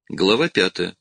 Глава 5.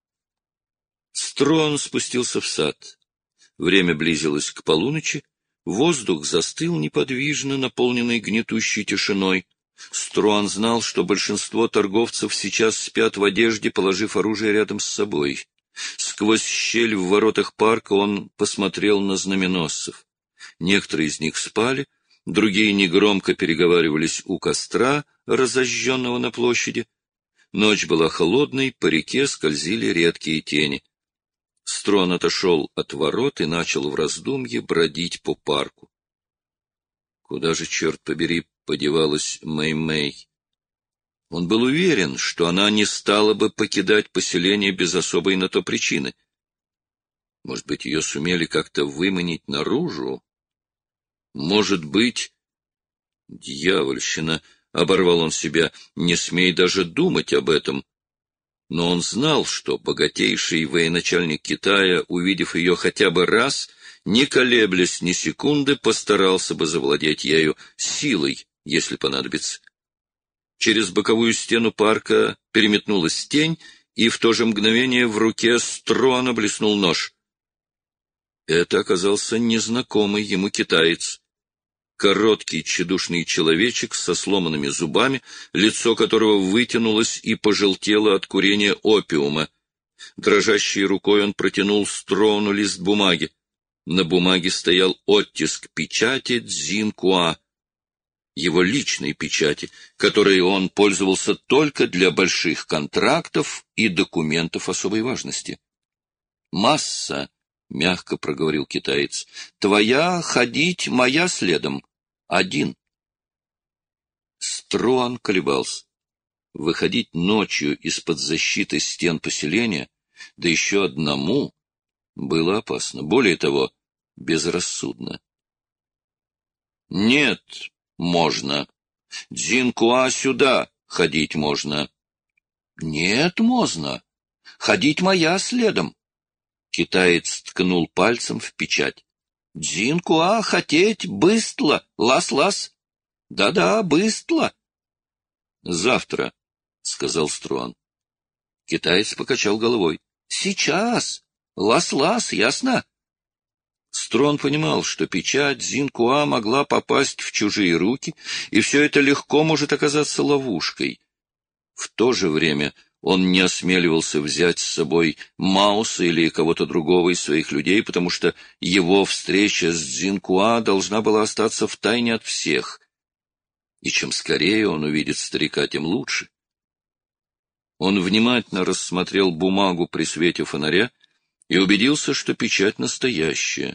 Строн спустился в сад. Время близилось к полуночи. Воздух застыл неподвижно, наполненный гнетущей тишиной. Строн знал, что большинство торговцев сейчас спят в одежде, положив оружие рядом с собой. Сквозь щель в воротах парка он посмотрел на знаменосцев. Некоторые из них спали, другие негромко переговаривались у костра, разожженного на площади. Ночь была холодной, по реке скользили редкие тени. Строн отошел от ворот и начал в раздумье бродить по парку. Куда же, черт побери, подевалась Мэй-Мэй? Он был уверен, что она не стала бы покидать поселение без особой на то причины. Может быть, ее сумели как-то выманить наружу? Может быть... Дьявольщина! — оборвал он себя, — не смей даже думать об этом. Но он знал, что богатейший военачальник Китая, увидев ее хотя бы раз, не колеблясь ни секунды, постарался бы завладеть ею силой, если понадобится. Через боковую стену парка переметнулась тень, и в то же мгновение в руке Строна блеснул нож. Это оказался незнакомый ему китаец. Короткий тщедушный человечек со сломанными зубами, лицо которого вытянулось и пожелтело от курения опиума. Дрожащей рукой он протянул Строну лист бумаги. На бумаге стоял оттиск печати Цзинкуа, его личной печати, которой он пользовался только для больших контрактов и документов особой важности. «Масса», — мягко проговорил китаец, — «твоя ходить, моя следом. Один». Строн колебался. Выходить ночью из-под защиты стен поселения, да еще одному, было опасно. Более того, безрассудно. «Нет, можно. Цзинкуа сюда ходить можно». «Нет, можно. Ходить моя следом». Китаец ткнул пальцем в печать. «Цзинкуа хотеть быстро, лас-лас. Да-да, быстро». «Завтра», — сказал Строн. Китаец покачал головой. «Сейчас. Лас-лас, ясно?» Строн понимал, что печать Цзинкуа могла попасть в чужие руки, и все это легко может оказаться ловушкой. В то же время он не осмеливался взять с собой Мауса или кого-то другого из своих людей, потому что его встреча с Цзинкуа должна была остаться в тайне от всех. И чем скорее он увидит старика, тем лучше. Он внимательно рассмотрел бумагу при свете фонаря и убедился, что печать настоящая.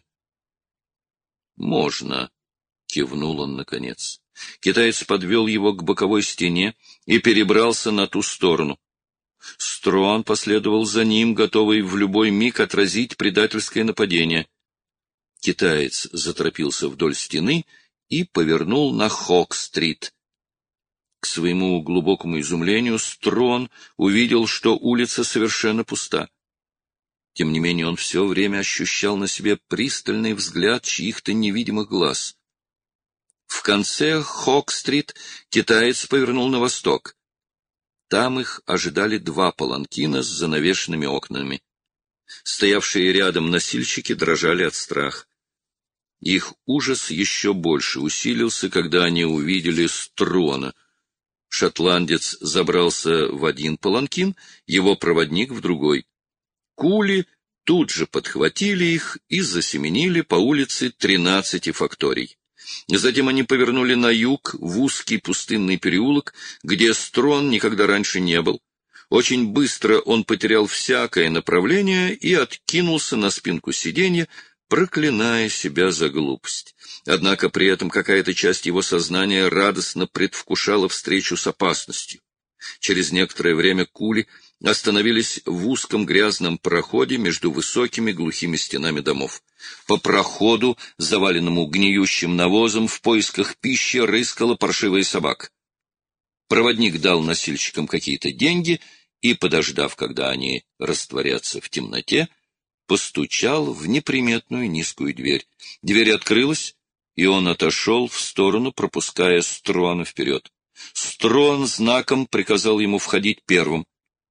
«Можно», — кивнул он наконец. Китаец подвел его к боковой стене и перебрался на ту сторону. Строн последовал за ним, готовый в любой миг отразить предательское нападение. Китаец заторопился вдоль стены и повернул на Хок-стрит. К своему глубокому изумлению Строн увидел, что улица совершенно пуста. Тем не менее он все время ощущал на себе пристальный взгляд чьих-то невидимых глаз. В конце Хок-стрит китаец повернул на восток. Там их ожидали два паланкина с занавешенными окнами. Стоявшие рядом носильщики дрожали от страха. Их ужас еще больше усилился, когда они увидели Строна. Шотландец забрался в один паланкин, его проводник в другой. Кули тут же подхватили их и засеменили по улице 13 факторий. Затем они повернули на юг в узкий пустынный переулок, где Строн никогда раньше не был. Очень быстро он потерял всякое направление и откинулся на спинку сиденья, проклиная себя за глупость. Однако при этом какая-то часть его сознания радостно предвкушала встречу с опасностью. Через некоторое время Кули остановились в узком грязном проходе между высокими глухими стенами домов. По проходу, заваленному гниющим навозом, в поисках пищи рыскала паршивая собака. Проводник дал носильщикам какие-то деньги и, подождав, когда они растворятся в темноте, постучал в неприметную низкую дверь. Дверь открылась, и он отошел в сторону, пропуская Строна вперед. Строн знаком приказал ему входить первым.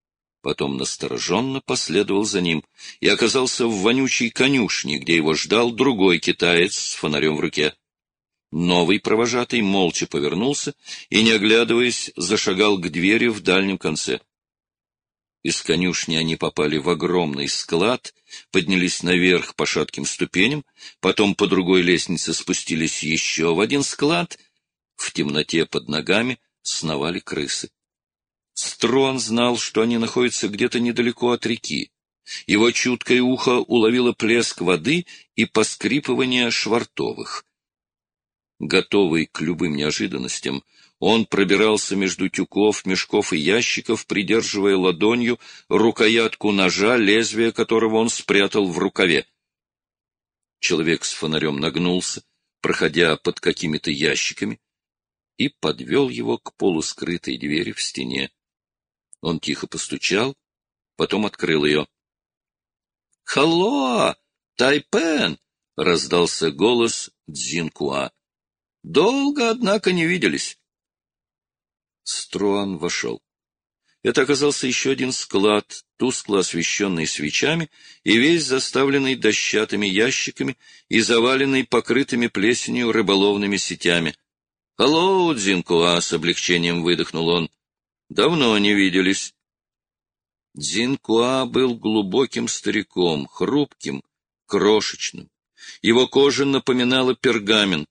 потом настороженно последовал за ним и оказался в вонючей конюшне, где его ждал другой китаец с фонарем в руке. Новый провожатый молча повернулся и, не оглядываясь, зашагал к двери в дальнем конце. Из конюшни они попали в огромный склад, поднялись наверх по шатким ступеням, потом по другой лестнице спустились еще в один склад. В темноте под ногами сновали крысы. Струан знал, что они находятся где-то недалеко от реки. Его чуткое ухо уловило плеск воды и поскрипывание швартовых. Готовый к любым неожиданностям, он пробирался между тюков, мешков и ящиков, придерживая ладонью рукоятку ножа, лезвие которого он спрятал в рукаве. Человек с фонарем нагнулся, проходя под какими-то ящиками, и подвел его к полускрытой двери в стене. Он тихо постучал, потом открыл ее. — «Халло, Тайпен!» — раздался голос Цзинкуа. — «Долго, однако, не виделись». Струан вошел. Это оказался еще один склад, тускло освещенный свечами и весь заставленный дощатыми ящиками и заваленный покрытыми плесенью рыболовными сетями. — «Алло, Цзинкуа!» — с облегчением выдохнул он. — «Давно не виделись». Цзинкуа был глубоким стариком, хрупким, крошечным. Его кожа напоминала пергамент.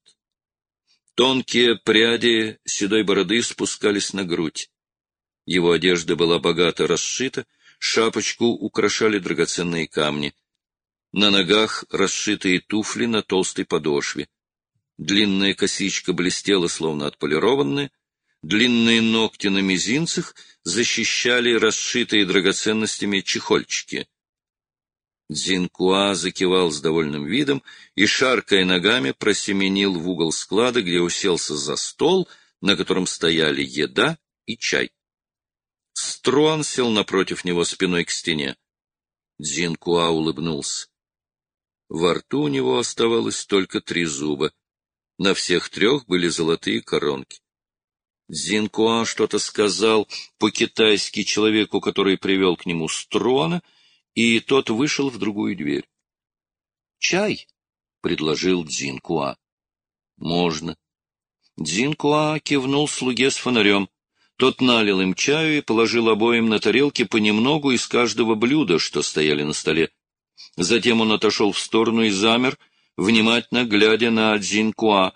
Тонкие пряди седой бороды спускались на грудь. Его одежда была богато расшита, шапочку украшали драгоценные камни. На ногах расшитые туфли на толстой подошве. Длинная косичка блестела, словно отполированная. Длинные ногти на мизинцах защищали расшитые драгоценностями чехольчики. Цзинкуа закивал с довольным видом и, шаркая ногами, просеменил в угол склада, где уселся за стол, на котором стояли еда и чай. Струан сел напротив него спиной к стене. Цзинкуа улыбнулся. Во рту у него оставалось только 3 зуба. На всех 3 были золотые коронки. Цзинкуа что-то сказал по-китайски человеку, который привел к нему Струана, и тот вышел в другую дверь. «Чай?» — предложил Цзинкуа. «Можно». Цзинкуа кивнул слуге с фонарем. Тот налил им чаю и положил обоим на тарелки понемногу из каждого блюда, что стояли на столе. Затем он отошел в сторону и замер, внимательно глядя на Цзинкуа.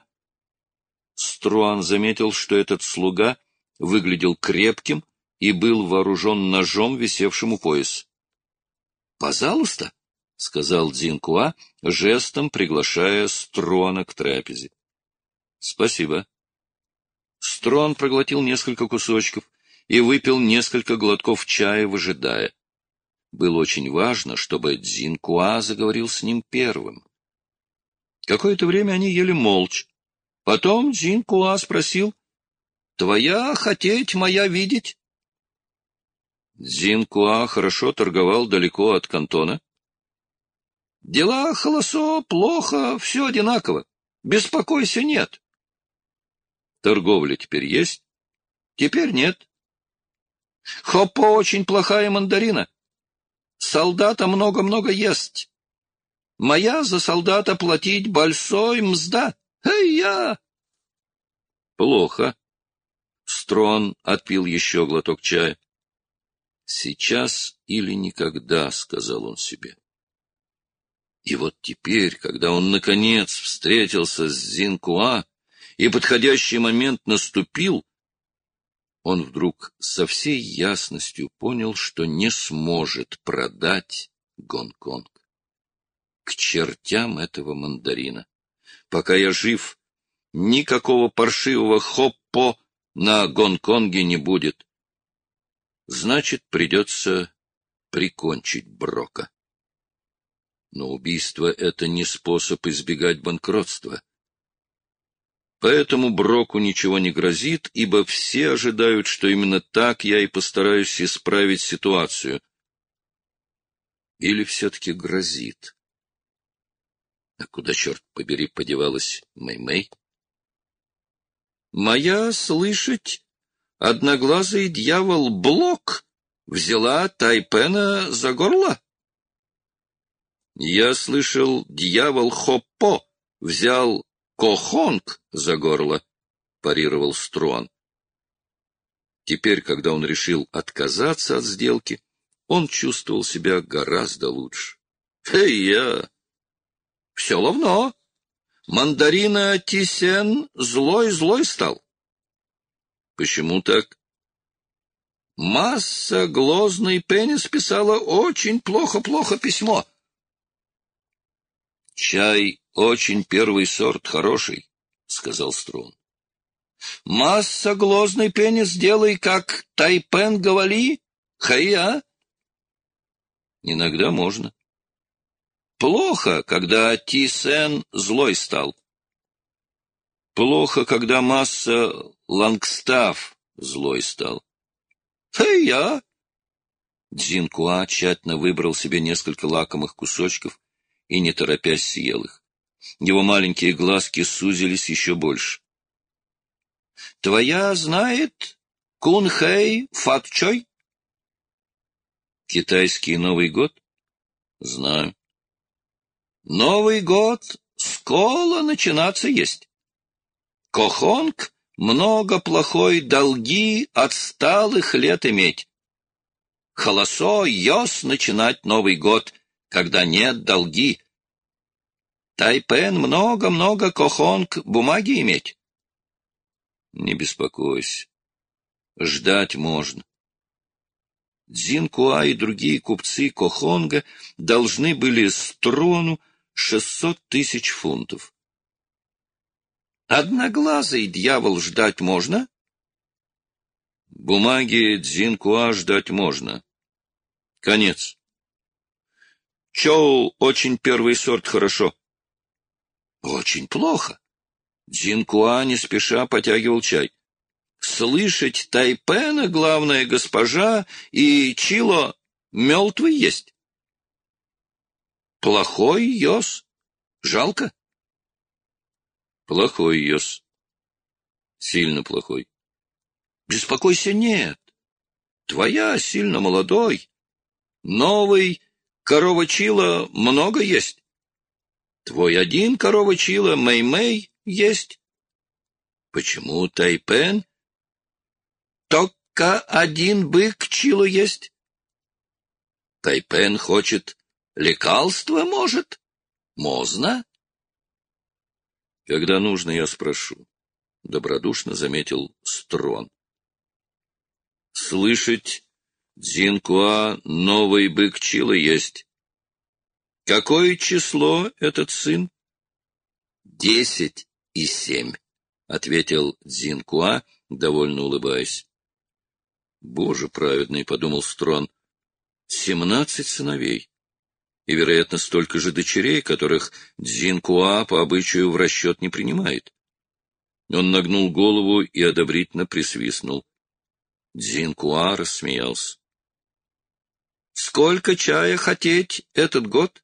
Струан заметил, что этот слуга выглядел крепким и был вооружен ножом, висевшим у пояса. — Пожалуйста, — сказал Цзинкуа, жестом приглашая Струана к трапезе. — Спасибо. Струан проглотил несколько кусочков и выпил несколько глотков чая, выжидая. Было очень важно, чтобы Цзинкуа заговорил с ним первым. Какое-то время они ели молча. Потом Цзинкуа спросил: «Твоя хотеть, моя видеть?» Цзинкуа хорошо торговал далеко от Кантона. «Дела холосо, плохо, все одинаково. Беспокойся, нет». «Торговля теперь есть?» «Теперь нет». «Хоппо очень плохая мандарина. Солдата много-много ест. Моя за солдата платить большой мзда. Эй-я!» «Плохо». Струан отпил еще глоток чая. «Сейчас или никогда», — сказал он себе. И вот теперь, когда он наконец встретился с Цзинкуа, и подходящий момент наступил, он вдруг со всей ясностью понял, что не сможет продать Гонконг. К чертям этого мандарина! Пока я жив, никакого паршивого хоппо на Гонконге не будет. Значит, придется прикончить Брока. Но убийство — это не способ избегать банкротства. Поэтому Броку ничего не грозит, ибо все ожидают, что именно так я и постараюсь исправить ситуацию. Или все-таки грозит? А куда, черт побери, подевалась Мэй-Мэй? «Моя слышать, одноглазый дьявол Блок взяла Тайпена за горло? Я слышал, дьявол Хоппо взял Кохонг за горло, парировал Струан. Теперь, когда он решил отказаться от сделки, он чувствовал себя гораздо лучше. Я! Все равно. Мандарина Тисен злой стал. Почему так? Масса Глозный Пенис писала очень плохо письмо. Чай очень первый сорт, хороший, сказал Струн. Масса Глозный Пенис делай, как Тайпен говори, хая. Иногда можно. Плохо, когда Тисен злой стал. Плохо, когда Масса Лангстаф злой стал. Я. Дзинкуа тщательно выбрал себе несколько лакомых кусочков и, не торопясь, съел их. Его маленькие глазки сузились еще больше. — Твоя знает Кунхэй Фатчой? — Китайский Новый год? — Знаю. — Новый год скоро начинаться есть. Кохонг много плохой долги отсталых лет иметь. Холосо йос начинать Новый год, когда нет долги. Тайпен много Кохонг бумаги иметь. Не беспокойся. Ждать можно. Дзинкуа и другие купцы Кохонга должны были Струану 600 тысяч фунтов. Одноглазый дьявол ждать можно? Бумаги Дзинкуа ждать можно. Конец. Чоу очень первый сорт хорошо. Очень плохо. Дзинкуа не спеша потягивал чай. Слышать Тайпена, главная госпожа, и Чило мертвый есть. Плохой йос. Жалко. Плохой йос. Сильно плохой. Беспокойся, нет. Твоя сильно молодой. Новый корова Чила много есть. Твой один корова Чила Мэй-Мэй есть. Почему Тайпен? Только один бык Чило есть. Тайпен хочет лекарства, может? Можно? Когда нужно, я спрошу. Добродушно заметил Строн. Слышать, Дзинкуа новый бык Чила есть. Какое число этот сын? 10 и 7, ответил Дзинкуа, довольно улыбаясь. Боже праведный, подумал Строн, 17 сыновей. И, вероятно, столько же дочерей, которых Дзинкуа по обычаю в расчет не принимает. Он нагнул голову и одобрительно присвистнул. Дзинкуа рассмеялся. — Сколько чая хотеть этот год?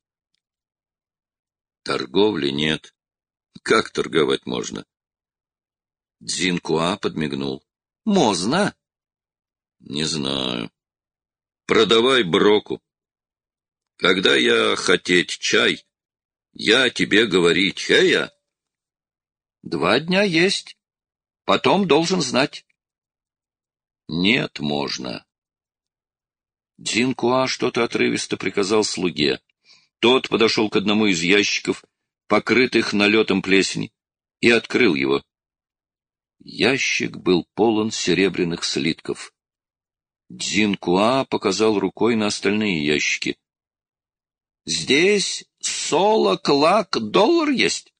— Торговли нет. Как торговать можно? Дзинкуа подмигнул. — Можно? — Не знаю. — Продавай броку. Когда я хотеть чай, я тебе говорить, хея. 2 дня есть. Потом должен знать. Нет, можно. Дзинкуа что-то отрывисто приказал слуге. Тот подошел к одному из ящиков, покрытых налетом плесени, и открыл его. Ящик был полон серебряных слитков. Дзинкуа показал рукой на остальные ящики. — Здесь $40 есть.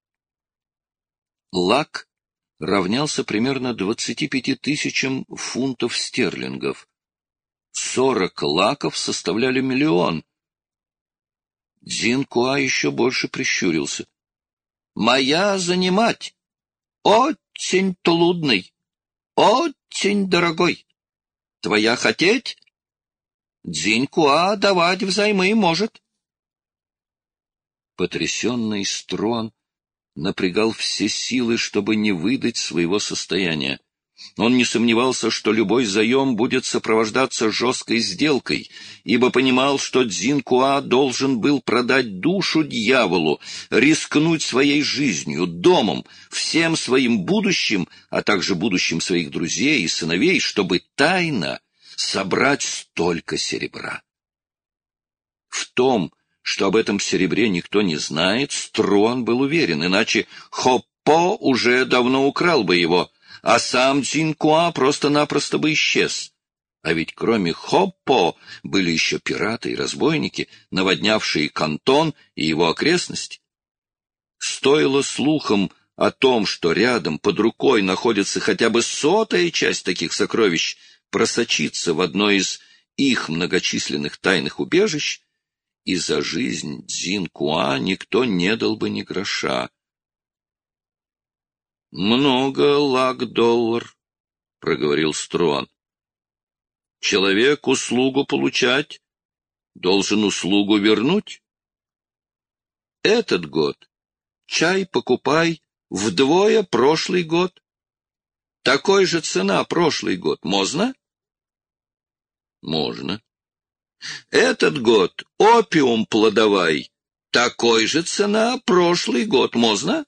Лак равнялся примерно 25 тысячам фунтов стерлингов. 40 лаков составляли 1 миллион. Дзинкуа еще больше прищурился. — Моя занимать. Очень трудный. Очень дорогой. Твоя хотеть? Дзинкуа давать взаймы может. Потрясенный Строн напрягал все силы, чтобы не выдать своего состояния. Он не сомневался, что любой заем будет сопровождаться жесткой сделкой, ибо понимал, что Цзиньхуа должен был продать душу дьяволу, рискнуть своей жизнью, домом, всем своим будущим, а также будущим своих друзей и сыновей, чтобы тайно собрать столько серебра. В том, что об этом серебре никто не знает, Струан был уверен, иначе Хоппо уже давно украл бы его, а сам Цзиньхуа просто-напросто бы исчез. А ведь кроме Хоппо были еще пираты и разбойники, наводнявшие Кантон и его окрестности. Стоило слухам о том, что рядом под рукой находится хотя бы 100-я часть таких сокровищ, просочиться в одно из их многочисленных тайных убежищ, и за жизнь Цзиньхуа никто не дал бы ни гроша. — Много лак-доллар, — проговорил Струан. — Человек услугу получать, должен услугу вернуть. Этот год чай покупай вдвое прошлый год. Такой же цена прошлый год. Можно? Можно. Этот год опиум плодовай. Такой же цена прошлый год. Можно?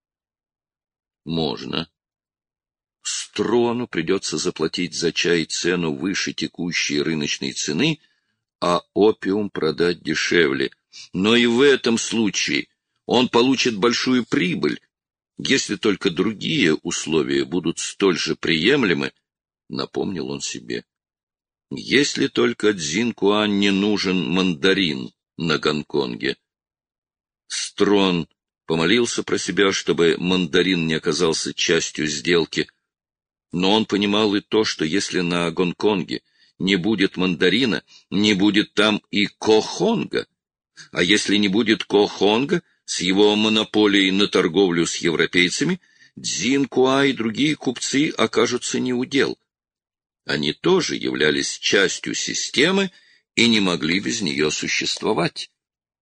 Можно. Струану придется заплатить за чай цену выше текущей рыночной цены, а опиум продать дешевле. Но и в этом случае он получит большую прибыль, если только другие условия будут столь же приемлемы, напомнил он себе. Если только Цзиньхуа не нужен мандарин на Гонконге. Струан помолился про себя, чтобы мандарин не оказался частью сделки, но он понимал и то, что если на Гонконге не будет мандарина, не будет там и Кохонга, а если не будет Кохонга с его монополией на торговлю с европейцами, Цзиньхуа и другие купцы окажутся неудел. Они тоже являлись частью системы и не могли без нее существовать.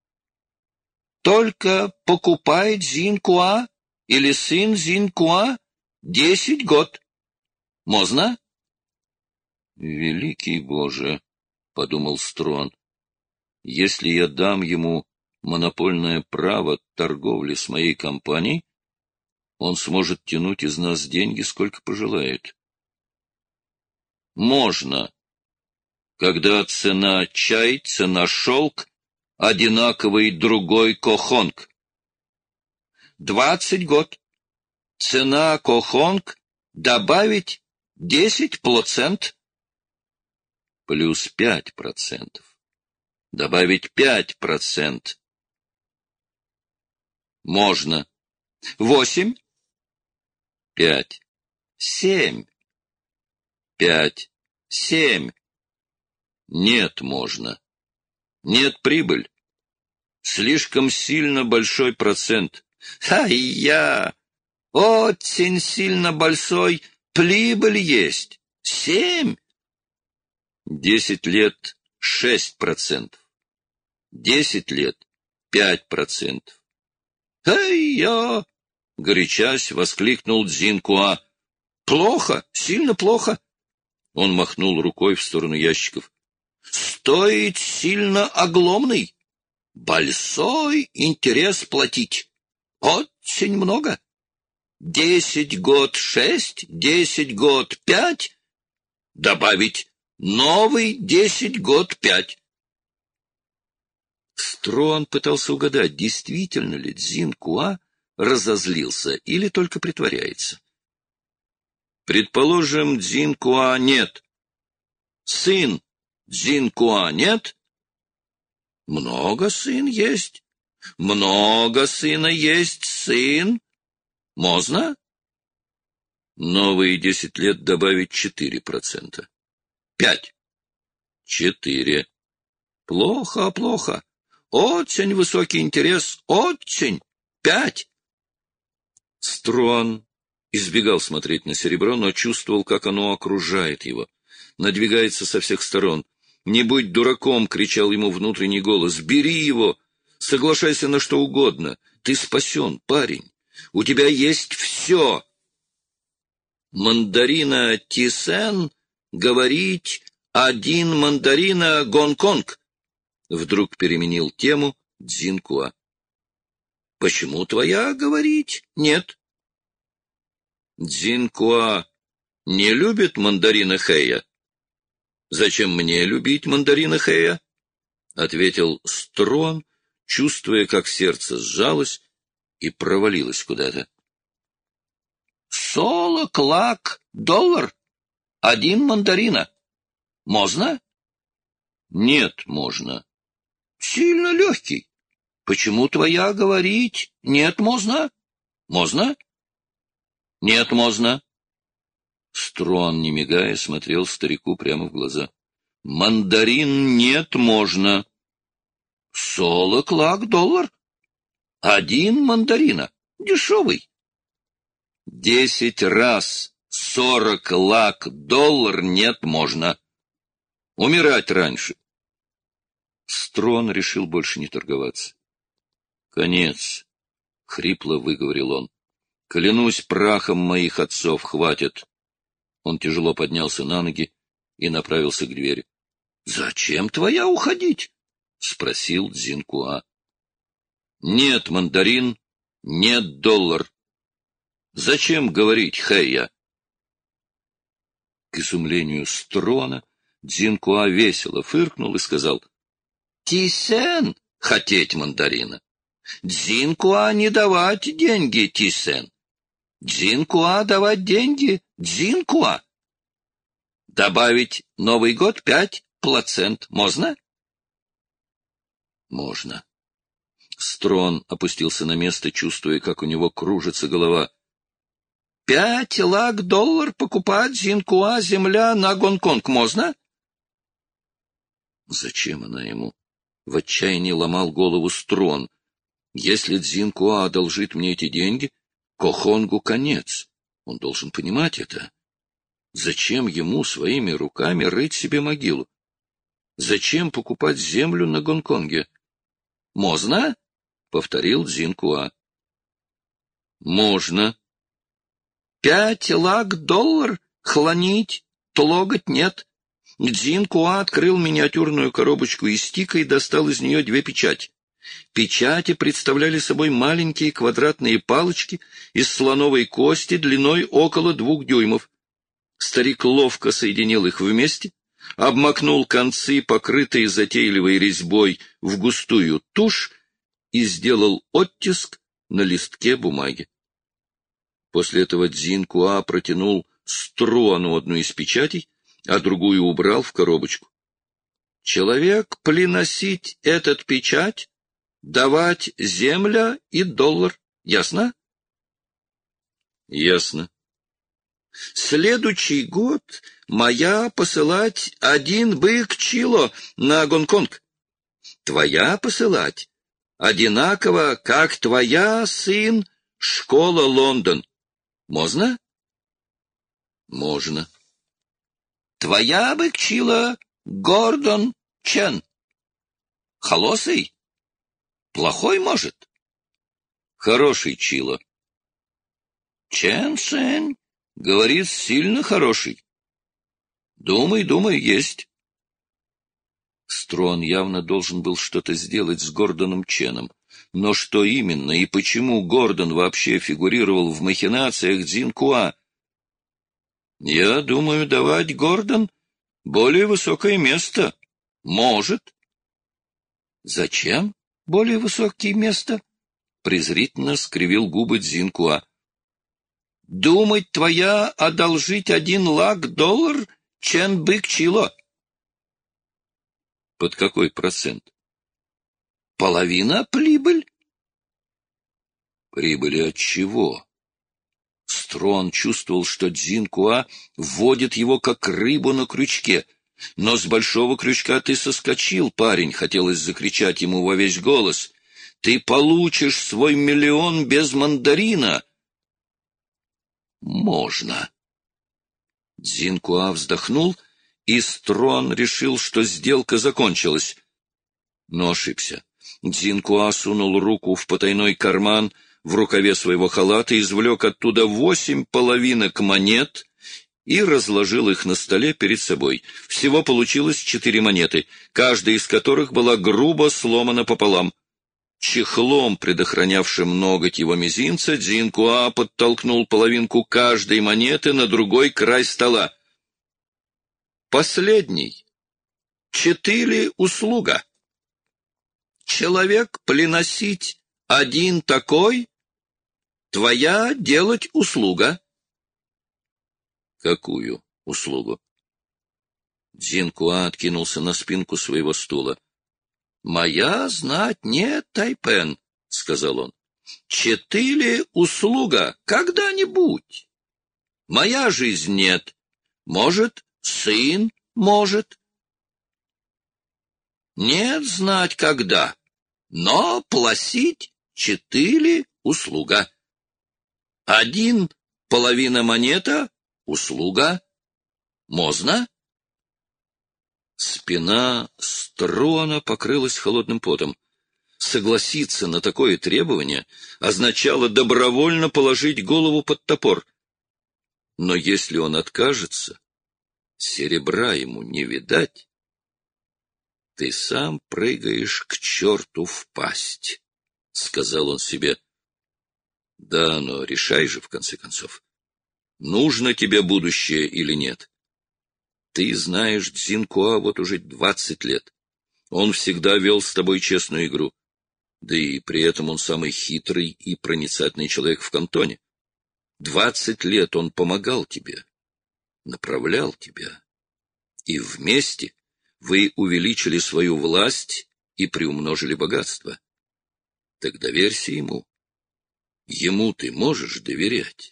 Только покупает Цзиньхуа или сын Цзиньхуа 10 год. Можно? Великий Боже, — подумал Струан, — если я дам ему монопольное право торговли с моей компанией, он сможет тянуть из нас деньги, сколько пожелает. Можно, когда цена чай, цена шелк, одинаковый другой Кохонг. 20 год. Цена Кохонг добавить 10%. Плюс 5%. Добавить 5%. Можно. 8. 5. 7. 5. 7. Нет, можно. Нет, прибыль. Слишком сильно большой процент. Ай-я! Очень сильно большой прибыль есть. 7. 10 лет 6%. 10 лет 5%. Ай-я! Горячась, воскликнул Цзиньхуа. Плохо, сильно плохо. Он махнул рукой в сторону ящиков. Стоит сильно огломный. Большой интерес платить. Очень много. 10 год 6, 10 год 5. Добавить новый 10 год 5. Струан пытался угадать, действительно ли Цзиньхуа разозлился или только притворяется. Предположим, Цзиньхуа нет. Сын Цзиньхуа нет? Много сын есть. Много сына есть сын. Можно? Новые 10 лет добавить 4%. 5. 4. Плохо, плохо. Очень высокий интерес, очень. 5. Струан избегал смотреть на серебро, но чувствовал, как оно окружает его, надвигается со всех сторон. «Не будь дураком!» — кричал ему внутренний голос. «Бери его! Соглашайся на что угодно! Ты спасен, парень! У тебя есть все!» мандарина Тисен говорить один мандарина Гонконг. Вдруг переменил тему Цзиньхуа. Почему твоя говорить нет? Цзиньхуа не любит мандарина Хэя. Зачем мне любить мандарина Хэя? Ответил Строн, чувствуя, как сердце сжалось и провалилось куда-то. $40 один мандарина. Можно? Нет, можно. Сильно легкий. Почему твоя говорить нет можно? Можно? Нет, можно. Строн, не мигая, смотрел старику прямо в глаза. Мандарин нет можно. $40 один мандарина. Дешевый. 10 раз $40 нет можно. Умирать раньше. Строн решил больше не торговаться. Конец, — хрипло выговорил он. Клянусь прахом моих отцов, хватит. Он тяжело поднялся на ноги и направился к двери. — Зачем твоя уходить? — спросил Цзиньхуа. — Нет, мандарин, нет доллар. Зачем говорить Хэя? К изумлению Строна Цзиньхуа весело фыркнул и сказал: Тисен хотеть мандарина. Цзиньхуа не давать деньги Тисен. Цзиньхуа давать деньги Цзиньхуа. Добавить Новый год 5%. Можно? Можно. Строн опустился на место, чувствуя, как у него кружится голова. $5 покупать Цзиньхуа земля на Гонконг можно? Зачем она ему? В отчаянии ломал голову Строн. Если Цзиньхуа одолжит мне эти деньги, Кохонгу конец. Он должен понимать это. Зачем ему своими руками рыть себе могилу? Зачем покупать землю на Гонконге? Можно? — повторил Цзиньхуа. Можно. $5 хлонить, тлогать нет. Цзиньхуа открыл миниатюрную коробочку из тика и достал из нее 2 печати. Печати представляли собой маленькие квадратные палочки из слоновой кости длиной около 2 дюймов. Старик ловко соединил их вместе, обмакнул концы, покрытые затейливой резьбой, в густую тушь и сделал оттиск на листке бумаги. После этого Цзиньхуа протянул Струану одну из печатей, а другую убрал в коробочку. Человек приносить этот печать, давать земля и доллар. Ясно? Ясно. Следующий год моя посылать 1 бык чило на Гонконг. Твоя посылать одинаково, как твоя сын школа Лондон. Можно? Можно. Твоя быкчила Гордон Чен. Холосый? Плохой, может? Хороший чила. Чен Сен, говорит, сильно хороший. Думай, есть. Строн явно должен был что-то сделать с Гордоном Ченом. Но что именно и почему Гордон вообще фигурировал в махинациях Цзиньхуа? Я думаю, давать Гордон более высокое место. Может. Зачем более высокое место? Презрительно скривил губы Цзиньхуа. Думать твоя одолжить $1 чен бык чило. Под какой процент? Половина прибыль. Прибыли от чего? Строн чувствовал, что Цзиньхуа вводит его как рыбу на крючке. Но с большого крючка ты соскочил, парень, хотелось закричать ему во весь голос. Ты получишь свой миллион без мандарина. Можно. Цзиньхуа вздохнул, и Строн решил, что сделка закончилась. Но ошибся. Цзиньхуа сунул руку в потайной карман, в рукаве своего халата извлек оттуда 8 половинок монет и разложил их на столе перед собой. Всего получилось 4 монеты, каждая из которых была грубо сломана пополам. Чехлом, предохранявшим ноготь его мизинца, Дзинкуа подтолкнул половинку каждой монеты на другой край стола. Последний. 4 услуга. Человек приносить один такой, твоя делать услуга. Какую услугу? Дзинкуа откинулся на спинку своего стула. «Моя знать нет, Тайпен», — сказал он. 4 услуга когда-нибудь. Моя жизнь нет. Может, сын может. Нет знать когда, но платить 4 услуга. 1 половина монета — услуга. Можно? Спина Струана покрылась холодным потом. Согласиться на такое требование означало добровольно положить голову под топор. Но если он откажется, серебра ему не видать. «Ты сам прыгаешь к черту в пасть», — сказал он себе. «Да, но решай же, в конце концов, нужно тебе будущее или нет. Ты знаешь Дзинкуа вот уже 20 лет. Он всегда вел с тобой честную игру. Да и при этом он самый хитрый и проницательный человек в кантоне. 20 лет он помогал тебе, направлял тебя. И вместе вы увеличили свою власть и приумножили богатство. Так доверься ему. Ему ты можешь доверять.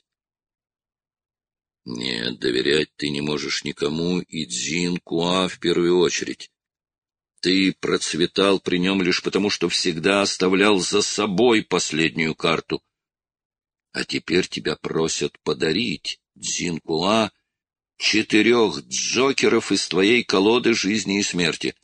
Нет, доверять ты не можешь никому, и Дзинкуа в первую очередь. Ты процветал при нем лишь потому, что всегда оставлял за собой последнюю карту. А теперь тебя просят подарить, Дзинкуа, 4 джокеров из твоей колоды жизни и смерти.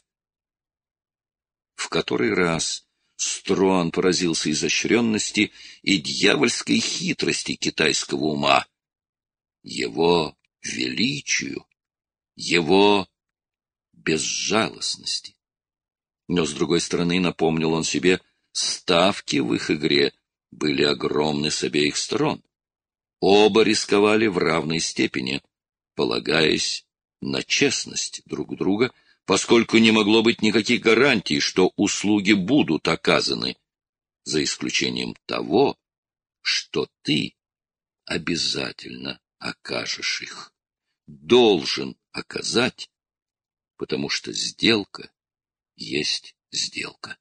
В который раз Струан поразился изощренности и дьявольской хитрости китайского ума, его величию, его безжалостности. Но, с другой стороны, напомнил он себе, ставки в их игре были огромны с обеих сторон. Оба рисковали в равной степени, полагаясь на честность друг друга, поскольку не могло быть никаких гарантий, что услуги будут оказаны, за исключением того, что ты обязательно окажешь их, должен оказать, потому что сделка есть сделка.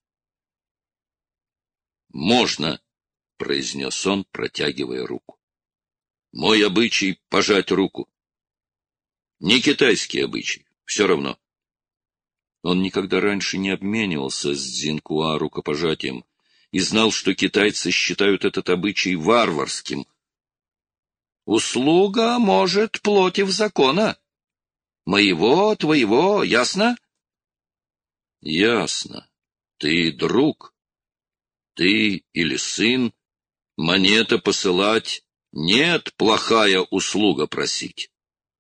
«Можно», — произнес он, протягивая руку. «Мой обычай — пожать руку. Не китайский обычай, все равно». Он никогда раньше не обменивался с Дзинкуа рукопожатием и знал, что китайцы считают этот обычай варварским. «Услуга может против закона. Моего, твоего, ясно?» «Ясно. Ты друг. Ты или сын. Монета посылать. Нет, плохая услуга просить».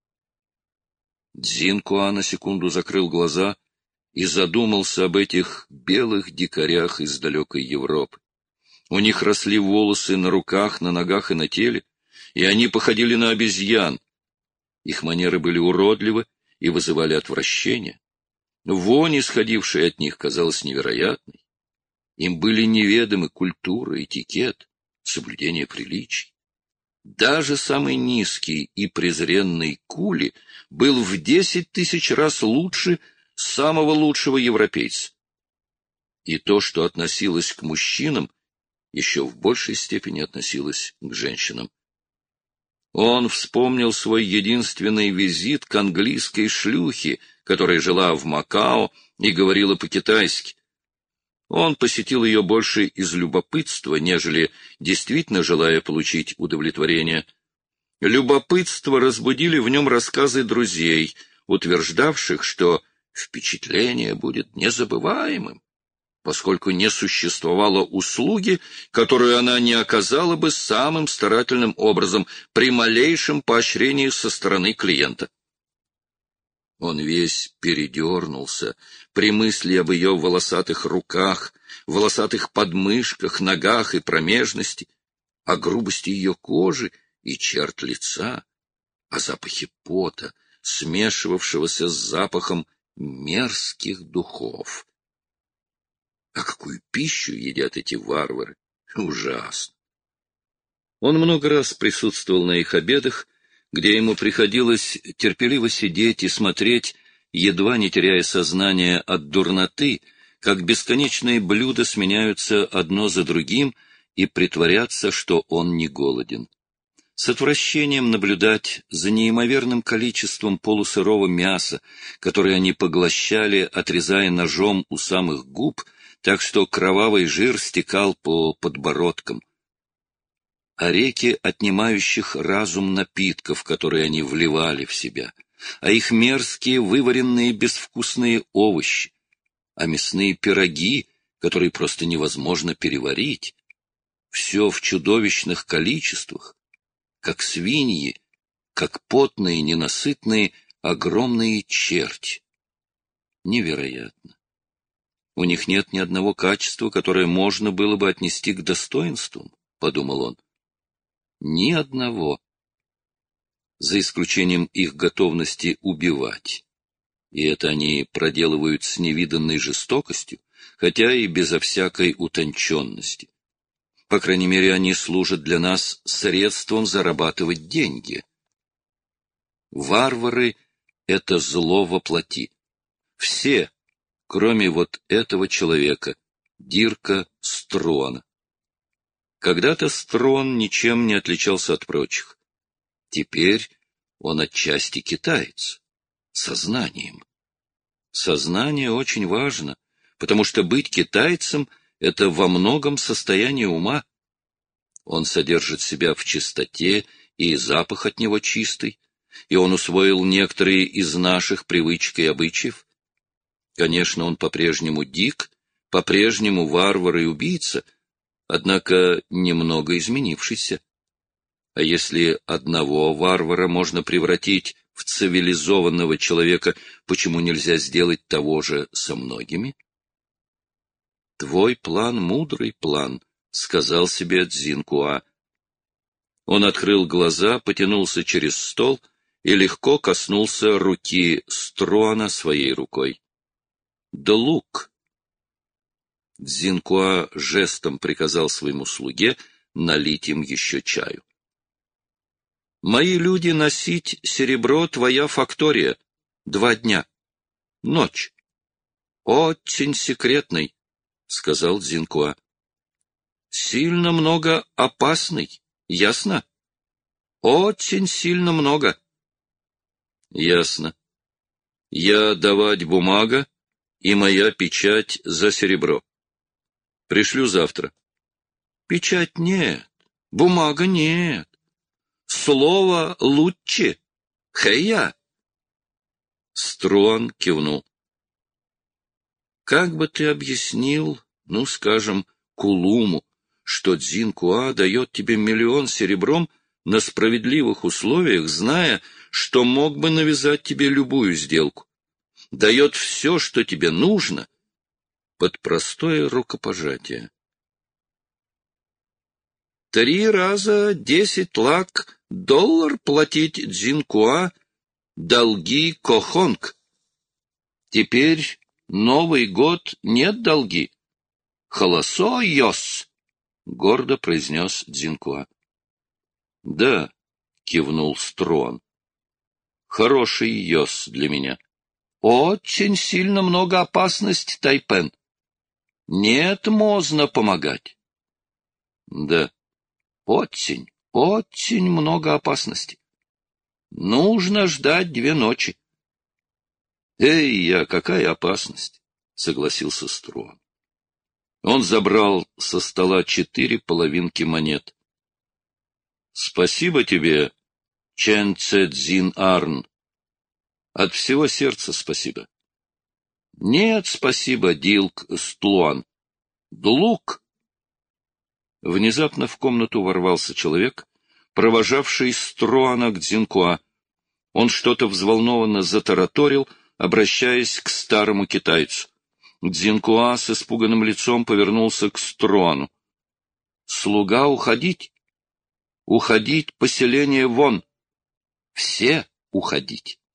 Дзинкуа на секунду закрыл глаза и задумался об этих белых дикарях из далекой Европы. У них росли волосы на руках, на ногах и на теле, и они походили на обезьян. Их манеры были уродливы и вызывали отвращение. Вонь, исходившая от них, казалась невероятной. Им были неведомы культура, этикет, соблюдение приличий. Даже самый низкий и презренный Кули был в 10 000 раз лучше самого лучшего европейца. И то, что относилось к мужчинам, еще в большей степени относилось к женщинам. Он вспомнил свой единственный визит к английской шлюхе, которая жила в Макао и говорила по-китайски. Он посетил ее больше из любопытства, нежели действительно желая получить удовлетворение. Любопытство разбудили в нем рассказы друзей, утверждавших, что впечатление будет незабываемым. поскольку не существовало услуги, которую она не оказала бы самым старательным образом при малейшем поощрении со стороны клиента. Он весь передернулся при мысли об ее волосатых руках, волосатых подмышках, ногах и промежности, о грубости ее кожи и черт лица, о запахе пота, смешивавшегося с запахом мерзких духов. А какую пищу едят эти варвары? Ужасно! Он много раз присутствовал на их обедах, где ему приходилось терпеливо сидеть и смотреть, едва не теряя сознание от дурноты, как бесконечные блюда сменяются одно за другим, и притворяться, что он не голоден. С отвращением наблюдать за неимоверным количеством полусырого мяса, которое они поглощали, отрезая ножом у самых губ, так что кровавый жир стекал по подбородкам. О реке отнимающих разум напитков, которые они вливали в себя, а их мерзкие вываренные безвкусные овощи, а мясные пироги, которые просто невозможно переварить. Все в чудовищных количествах, как свиньи, как потные, ненасытные, огромные черти. Невероятно. У них нет ни одного качества, которое можно было бы отнести к достоинствам, — подумал он. Ни одного. За исключением их готовности убивать. И это они проделывают с невиданной жестокостью, хотя и безо всякой утонченности. По крайней мере, они служат для нас средством зарабатывать деньги. Варвары — это зло во плоти. Все, кроме вот этого человека, Дирка Струана. Когда-то Струан ничем не отличался от прочих. Теперь он отчасти китаец, сознанием. Сознание очень важно, потому что быть китайцем — это во многом состояние ума. Он содержит себя в чистоте, и запах от него чистый, и он усвоил некоторые из наших привычек и обычаев. Конечно, он по-прежнему дик, по-прежнему варвар и убийца, однако немного изменившийся. А если одного варвара можно превратить в цивилизованного человека, почему нельзя сделать того же со многими? «Твой план — мудрый план», — сказал себе Цзинкуа. Он открыл глаза, потянулся через стол и легко коснулся руки Струана своей рукой. «Да лук!» Цзинкуа жестом приказал своему слуге налить им еще чаю. «Мои люди носить серебро — твоя фактория. 2 дня. Ночь. Очень секретный», — сказал Цзинкуа. «Сильно много опасный, ясно? Очень сильно много». «Ясно. Я давать бумага и моя печать за серебро. Пришлю завтра». «Печать нет, бумага нет. Слово лучше. Хэя». Струан кивнул. «Как бы ты объяснил, ну, скажем, Кулуму, что Цзинкуа дает тебе 1 000 000 серебром на справедливых условиях, зная, что мог бы навязать тебе любую сделку, дает все, что тебе нужно, под простое рукопожатие. 3 раза 10 лак доллар платить Цзинкуа, долги Кохонг. Теперь Новый год нет долги. Холосо йос, — гордо произнес Цзинкуа. — Да, — кивнул Струан. — Хороший йос для меня. — Очень сильно много опасности, Тайпен. Нет, можно помогать. — Да. Очень, очень много опасности. Нужно ждать 2 ночи. — Эй, какая опасность, — согласился Струан. Он забрал со стола 4 половинки монет. — Спасибо тебе, Чен Цзин Арн. От всего сердца спасибо. — Нет, спасибо, Дилк Стлуан. Глук!» Внезапно в комнату ворвался человек, провожавший Строана к Дзинкуа. Он что-то взволнованно затараторил, обращаясь к старому китайцу. Дзинкуа с испуганным лицом повернулся к Строану. «Слуга, уходить! Уходить, поселение вон! Все уходить!»